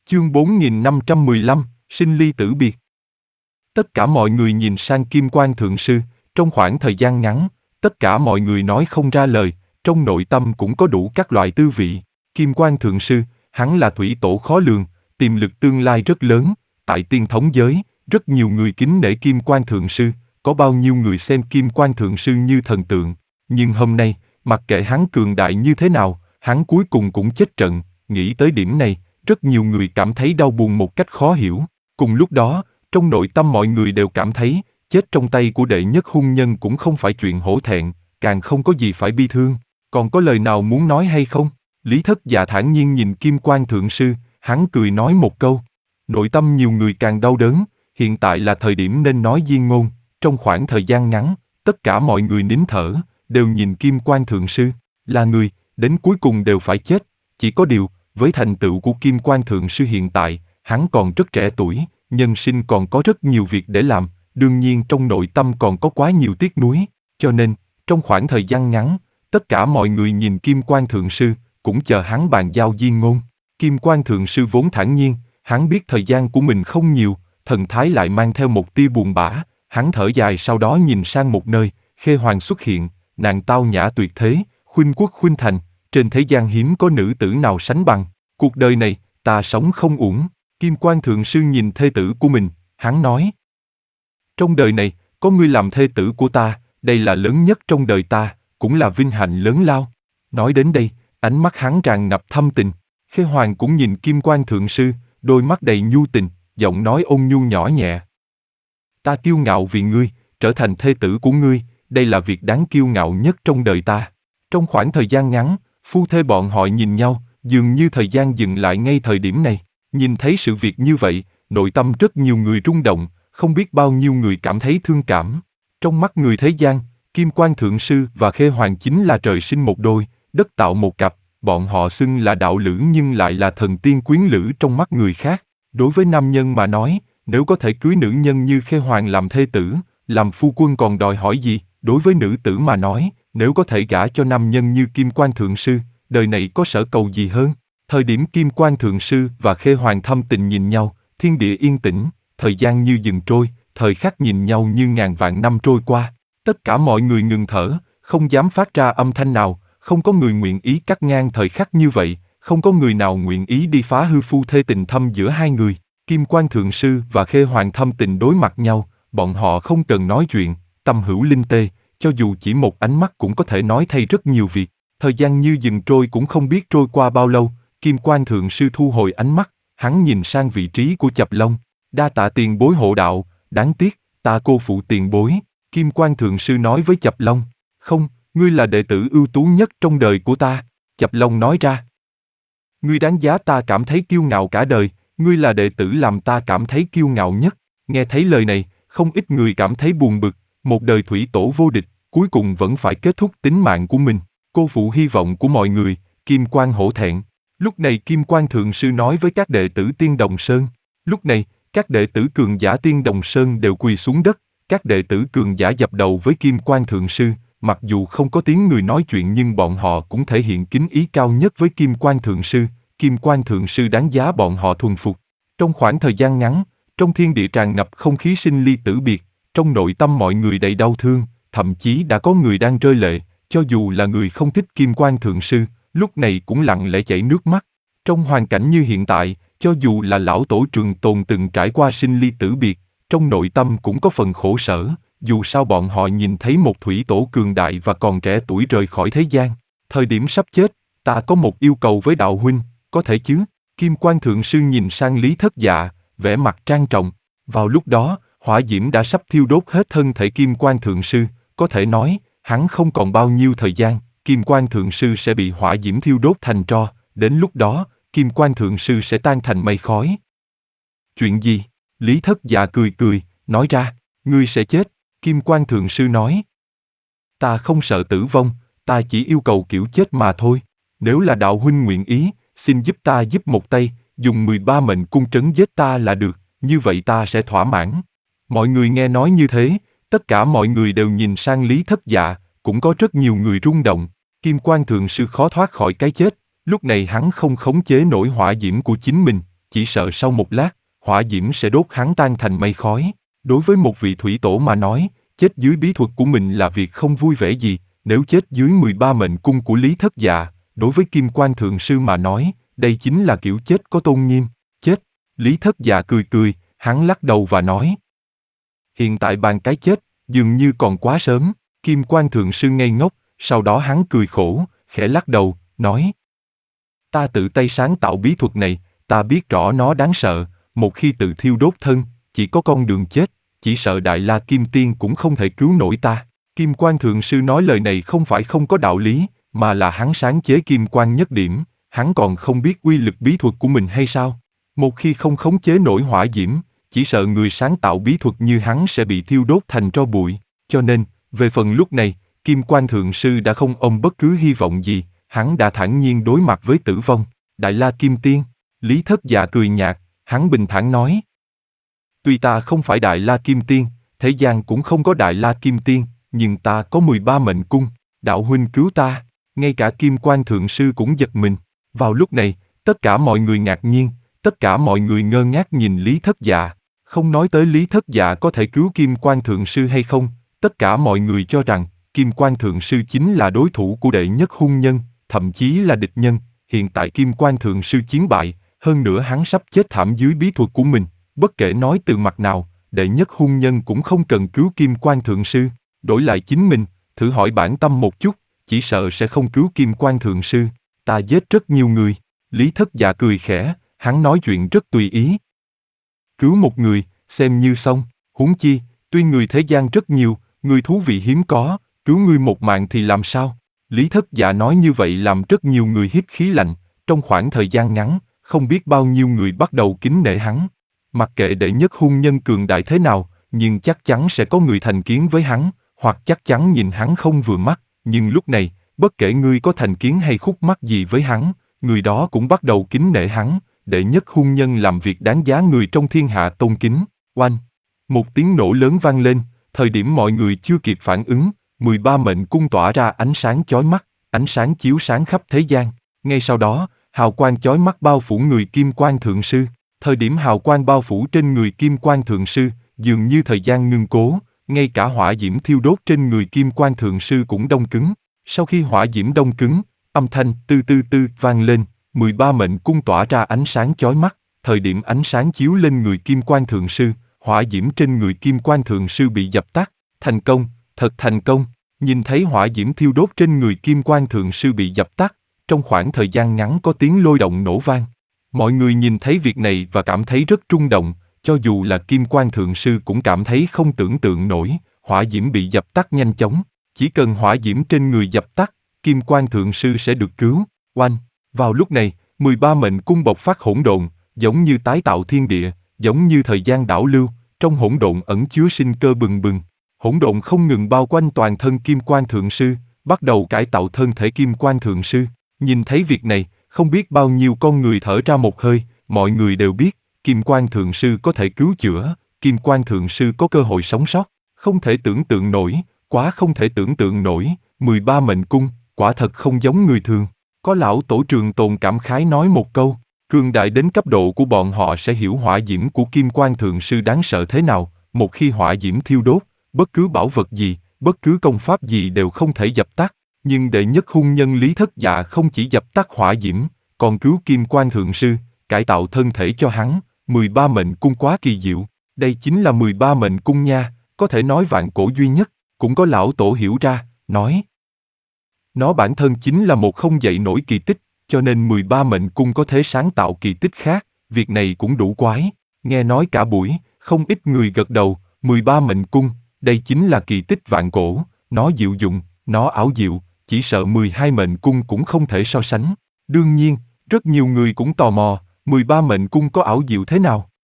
Chương 4515, sinh ly tử biệt. Tất cả mọi người nhìn sang Kim Quan Thượng Sư, trong khoảng thời gian ngắn, tất cả mọi người nói không ra lời, trong nội tâm cũng có đủ các loại tư vị. Kim Quan Thượng Sư, hắn là thủy tổ khó lường, tiềm lực tương lai rất lớn, tại tiên thống giới, rất nhiều người kính nể Kim Quan Thượng Sư, có bao nhiêu người xem Kim Quan Thượng Sư như thần tượng. Nhưng hôm nay, mặc kệ hắn cường đại như thế nào, hắn cuối cùng cũng chết trận. Nghĩ tới điểm này, rất nhiều người cảm thấy đau buồn một cách khó hiểu. Cùng lúc đó, trong nội tâm mọi người đều cảm thấy, chết trong tay của đệ nhất hung nhân cũng không phải chuyện hổ thẹn, càng không có gì phải bi thương. Còn có lời nào muốn nói hay không? Lý Thất Dạ thản nhiên nhìn Kim Quan Thượng Sư, hắn cười nói một câu. Nội tâm nhiều người càng đau đớn, hiện tại là thời điểm nên nói diên ngôn. Trong khoảng thời gian ngắn, tất cả mọi người nín thở, đều nhìn Kim Quan Thượng Sư, là người, đến cuối cùng đều phải chết. Chỉ có điều, với thành tựu của Kim Quan Thượng Sư hiện tại, hắn còn rất trẻ tuổi, nhân sinh còn có rất nhiều việc để làm, đương nhiên trong nội tâm còn có quá nhiều tiếc nuối, cho nên, trong khoảng thời gian ngắn, tất cả mọi người nhìn Kim Quan Thượng Sư, cũng chờ hắn bàn giao diên ngôn. Kim Quan Thượng Sư vốn thản nhiên, hắn biết thời gian của mình không nhiều, thần thái lại mang theo một tia buồn bã, hắn thở dài sau đó nhìn sang một nơi, Khê Hoàng xuất hiện, nàng tao nhã tuyệt thế, khuynh quốc khuynh thành, trên thế gian hiếm có nữ tử nào sánh bằng, cuộc đời này, ta sống không uổng. Kim Quan Thượng Sư nhìn thê tử của mình, hắn nói. Trong đời này, có ngươi làm thê tử của ta, đây là lớn nhất trong đời ta, cũng là vinh hạnh lớn lao. Nói đến đây, ánh mắt hắn tràn ngập thâm tình. Khê Hoàng cũng nhìn Kim Quan Thượng Sư, đôi mắt đầy nhu tình, giọng nói ôn nhu nhỏ nhẹ. Ta kiêu ngạo vì ngươi, trở thành thê tử của ngươi, đây là việc đáng kiêu ngạo nhất trong đời ta. Trong khoảng thời gian ngắn, phu thê bọn họ nhìn nhau, dường như thời gian dừng lại ngay thời điểm này. Nhìn thấy sự việc như vậy, nội tâm rất nhiều người rung động, không biết bao nhiêu người cảm thấy thương cảm. Trong mắt người thế gian, Kim Quan Thượng Sư và Khê Hoàng chính là trời sinh một đôi, đất tạo một cặp, bọn họ xưng là đạo lữ nhưng lại là thần tiên quyến lữ trong mắt người khác. Đối với nam nhân mà nói, nếu có thể cưới nữ nhân như Khê Hoàng làm thê tử, làm phu quân còn đòi hỏi gì? Đối với nữ tử mà nói, nếu có thể gả cho nam nhân như Kim Quan Thượng Sư, đời này có sở cầu gì hơn? Thời điểm Kim Quan Thượng Sư và Khê Hoàng thâm tình nhìn nhau, thiên địa yên tĩnh, thời gian như dừng trôi, thời khắc nhìn nhau như ngàn vạn năm trôi qua. Tất cả mọi người ngừng thở, không dám phát ra âm thanh nào, không có người nguyện ý cắt ngang thời khắc như vậy, không có người nào nguyện ý đi phá hư phu thê tình thâm giữa hai người. Kim Quan Thượng Sư và Khê Hoàng thâm tình đối mặt nhau, bọn họ không cần nói chuyện, tâm hữu linh tê, cho dù chỉ một ánh mắt cũng có thể nói thay rất nhiều việc. Thời gian như dừng trôi cũng không biết trôi qua bao lâu. Kim Quan Thượng Sư thu hồi ánh mắt, hắn nhìn sang vị trí của Chập Long. Đa tạ tiền bối hộ đạo, đáng tiếc, ta cô phụ tiền bối. Kim Quan Thượng Sư nói với Chập Long. Không, ngươi là đệ tử ưu tú nhất trong đời của ta. Chập Long nói ra. Ngươi đáng giá ta cảm thấy kiêu ngạo cả đời, ngươi là đệ tử làm ta cảm thấy kiêu ngạo nhất. Nghe thấy lời này, không ít người cảm thấy buồn bực, một đời thủy tổ vô địch, cuối cùng vẫn phải kết thúc tính mạng của mình. Cô phụ hy vọng của mọi người, Kim Quan hổ thẹn. Lúc này Kim Quan Thượng Sư nói với các đệ tử Tiên Đồng Sơn. Lúc này, các đệ tử cường giả Tiên Đồng Sơn đều quỳ xuống đất, các đệ tử cường giả dập đầu với Kim Quan Thượng Sư, mặc dù không có tiếng người nói chuyện nhưng bọn họ cũng thể hiện kính ý cao nhất với Kim Quan Thượng Sư. Kim Quan Thượng Sư đáng giá bọn họ thuần phục. Trong khoảng thời gian ngắn, trong thiên địa tràn ngập không khí sinh ly tử biệt, trong nội tâm mọi người đầy đau thương, thậm chí đã có người đang rơi lệ, cho dù là người không thích Kim Quan Thượng Sư, lúc này cũng lặng lẽ chảy nước mắt. Trong hoàn cảnh như hiện tại, cho dù là lão tổ Trường Tồn từng trải qua sinh ly tử biệt, trong nội tâm cũng có phần khổ sở, dù sao bọn họ nhìn thấy một thủy tổ cường đại và còn trẻ tuổi rời khỏi thế gian. Thời điểm sắp chết, ta có một yêu cầu với đạo huynh, có thể chứ? Kim Quan Thượng Sư nhìn sang Lý Thất Dạ, vẻ mặt trang trọng. Vào lúc đó, hỏa diễm đã sắp thiêu đốt hết thân thể Kim Quan Thượng Sư, có thể nói, hắn không còn bao nhiêu thời gian, Kim Quan Thượng Sư sẽ bị hỏa diễm thiêu đốt thành tro, đến lúc đó, Kim Quan Thượng Sư sẽ tan thành mây khói. Chuyện gì? Lý Thất Dạ cười cười, nói ra, ngươi sẽ chết. Kim Quan Thượng Sư nói. Ta không sợ tử vong, ta chỉ yêu cầu kiểu chết mà thôi. Nếu là đạo huynh nguyện ý, xin giúp ta giúp một tay, dùng 13 mệnh cung trấn giết ta là được, như vậy ta sẽ thỏa mãn. Mọi người nghe nói như thế, tất cả mọi người đều nhìn sang Lý Thất Dạ, cũng có rất nhiều người rung động. Kim Quan Thượng Sư khó thoát khỏi cái chết, lúc này hắn không khống chế nổi hỏa diễm của chính mình, chỉ sợ sau một lát, hỏa diễm sẽ đốt hắn tan thành mây khói. Đối với một vị thủy tổ mà nói, chết dưới bí thuật của mình là việc không vui vẻ gì, nếu chết dưới 13 mệnh cung của Lý Thất Dạ, đối với Kim Quan Thượng Sư mà nói, đây chính là kiểu chết có tôn nghiêm. Chết. Lý Thất Dạ cười cười, hắn lắc đầu và nói. Hiện tại bàn cái chết, dường như còn quá sớm. Kim Quan Thượng Sư ngây ngốc, sau đó hắn cười khổ, khẽ lắc đầu, nói. Ta tự tay sáng tạo bí thuật này, ta biết rõ nó đáng sợ, một khi tự thiêu đốt thân, chỉ có con đường chết, chỉ sợ Đại La Kim Tiên cũng không thể cứu nổi ta. Kim Quan Thượng Sư nói lời này không phải không có đạo lý, mà là hắn sáng chế Kim Quan nhất điểm, hắn còn không biết uy lực bí thuật của mình hay sao? Một khi không khống chế nổi hỏa diễm, chỉ sợ người sáng tạo bí thuật như hắn sẽ bị thiêu đốt thành tro bụi. Cho nên, về phần lúc này, Kim Quan Thượng Sư đã không ôm bất cứ hy vọng gì, hắn đã thản nhiên đối mặt với tử vong. Đại La Kim Tiên. Lý Thất Dạ cười nhạt, hắn bình thản nói. Tuy ta không phải Đại La Kim Tiên, thế gian cũng không có Đại La Kim Tiên, nhưng ta có 13 mệnh cung, đạo huynh cứu ta. Ngay cả Kim Quan Thượng Sư cũng giật mình. Vào lúc này, tất cả mọi người ngạc nhiên, tất cả mọi người ngơ ngác nhìn Lý Thất Dạ. Không nói tới Lý Thất Dạ có thể cứu Kim Quan Thượng Sư hay không, tất cả mọi người cho rằng Kim Quan Thượng Sư chính là đối thủ của đệ nhất hung nhân, thậm chí là địch nhân. Hiện tại Kim Quan Thượng Sư chiến bại, hơn nữa hắn sắp chết thảm dưới bí thuật của mình. Bất kể nói từ mặt nào, đệ nhất hung nhân cũng không cần cứu Kim Quan Thượng Sư. Đổi lại chính mình, thử hỏi bản tâm một chút, chỉ sợ sẽ không cứu Kim Quan Thượng Sư. Ta giết rất nhiều người. Lý Thất Dạ cười khẽ, hắn nói chuyện rất tùy ý. Cứu một người, xem như xong, huống chi, tuy người thế gian rất nhiều, người thú vị hiếm có, cứu ngươi một mạng thì làm sao? Lý Thất Dạ nói như vậy làm rất nhiều người hít khí lạnh, trong khoảng thời gian ngắn, không biết bao nhiêu người bắt đầu kính nể hắn. Mặc kệ đệ nhất hung nhân cường đại thế nào, nhưng chắc chắn sẽ có người thành kiến với hắn, hoặc chắc chắn nhìn hắn không vừa mắt, nhưng lúc này, bất kể ngươi có thành kiến hay khúc mắc gì với hắn, người đó cũng bắt đầu kính nể hắn, đệ nhất hung nhân làm việc đáng giá người trong thiên hạ tôn kính. Oanh! Một tiếng nổ lớn vang lên, thời điểm mọi người chưa kịp phản ứng, 13 mệnh cung tỏa ra ánh sáng chói mắt, ánh sáng chiếu sáng khắp thế gian. Ngay sau đó, hào quang chói mắt bao phủ người Kim Quan Thượng Sư. Thời điểm hào quang bao phủ trên người Kim Quan Thượng Sư, dường như thời gian ngưng cố, ngay cả hỏa diễm thiêu đốt trên người Kim Quan Thượng Sư cũng đông cứng. Sau khi hỏa diễm đông cứng, âm thanh tư tư tư vang lên, 13 mệnh cung tỏa ra ánh sáng chói mắt. Thời điểm ánh sáng chiếu lên người Kim Quan Thượng Sư, hỏa diễm trên người Kim Quan Thượng Sư bị dập tắt. Thành công, thật thành công. Nhìn thấy hỏa diễm thiêu đốt trên người Kim Quan Thượng Sư bị dập tắt, trong khoảng thời gian ngắn có tiếng lôi động nổ vang. Mọi người nhìn thấy việc này và cảm thấy rất rung động, cho dù là Kim Quan Thượng Sư cũng cảm thấy không tưởng tượng nổi, hỏa diễm bị dập tắt nhanh chóng. Chỉ cần hỏa diễm trên người dập tắt, Kim Quan Thượng Sư sẽ được cứu. Oanh! Vào lúc này, 13 mệnh cung bộc phát hỗn độn, giống như tái tạo thiên địa, giống như thời gian đảo lưu, trong hỗn độn ẩn chứa sinh cơ bừng bừng. Hỗn độn không ngừng bao quanh toàn thân Kim Quan Thượng Sư, bắt đầu cải tạo thân thể Kim Quan Thượng Sư. Nhìn thấy việc này, không biết bao nhiêu con người thở ra một hơi, mọi người đều biết, Kim Quan Thượng Sư có thể cứu chữa, Kim Quan Thượng Sư có cơ hội sống sót. Không thể tưởng tượng nổi, quá không thể tưởng tượng nổi, 13 mệnh cung, quả thật không giống người thường. Có lão tổ Trường Tồn cảm khái nói một câu, cường đại đến cấp độ của bọn họ sẽ hiểu hỏa diễm của Kim Quan Thượng Sư đáng sợ thế nào. Một khi hỏa diễm thiêu đốt, bất cứ bảo vật gì, bất cứ công pháp gì đều không thể dập tắt. Nhưng đệ nhất hung nhân Lý Thất Dạ không chỉ dập tắt hỏa diễm, còn cứu Kim Quan Thượng Sư, cải tạo thân thể cho hắn. 13 mệnh cung quá kỳ diệu. Đây chính là 13 mệnh cung nha, có thể nói vạn cổ duy nhất. Cũng có lão tổ hiểu ra, nói. Nó bản thân chính là một không dậy nổi kỳ tích, cho nên 13 mệnh cung có thể sáng tạo kỳ tích khác, việc này cũng đủ quái. Nghe nói cả buổi, không ít người gật đầu, 13 mệnh cung, đây chính là kỳ tích vạn cổ, nó diệu dụng, nó ảo diệu, chỉ sợ 12 mệnh cung cũng không thể so sánh. Đương nhiên, rất nhiều người cũng tò mò, 13 mệnh cung có ảo diệu thế nào?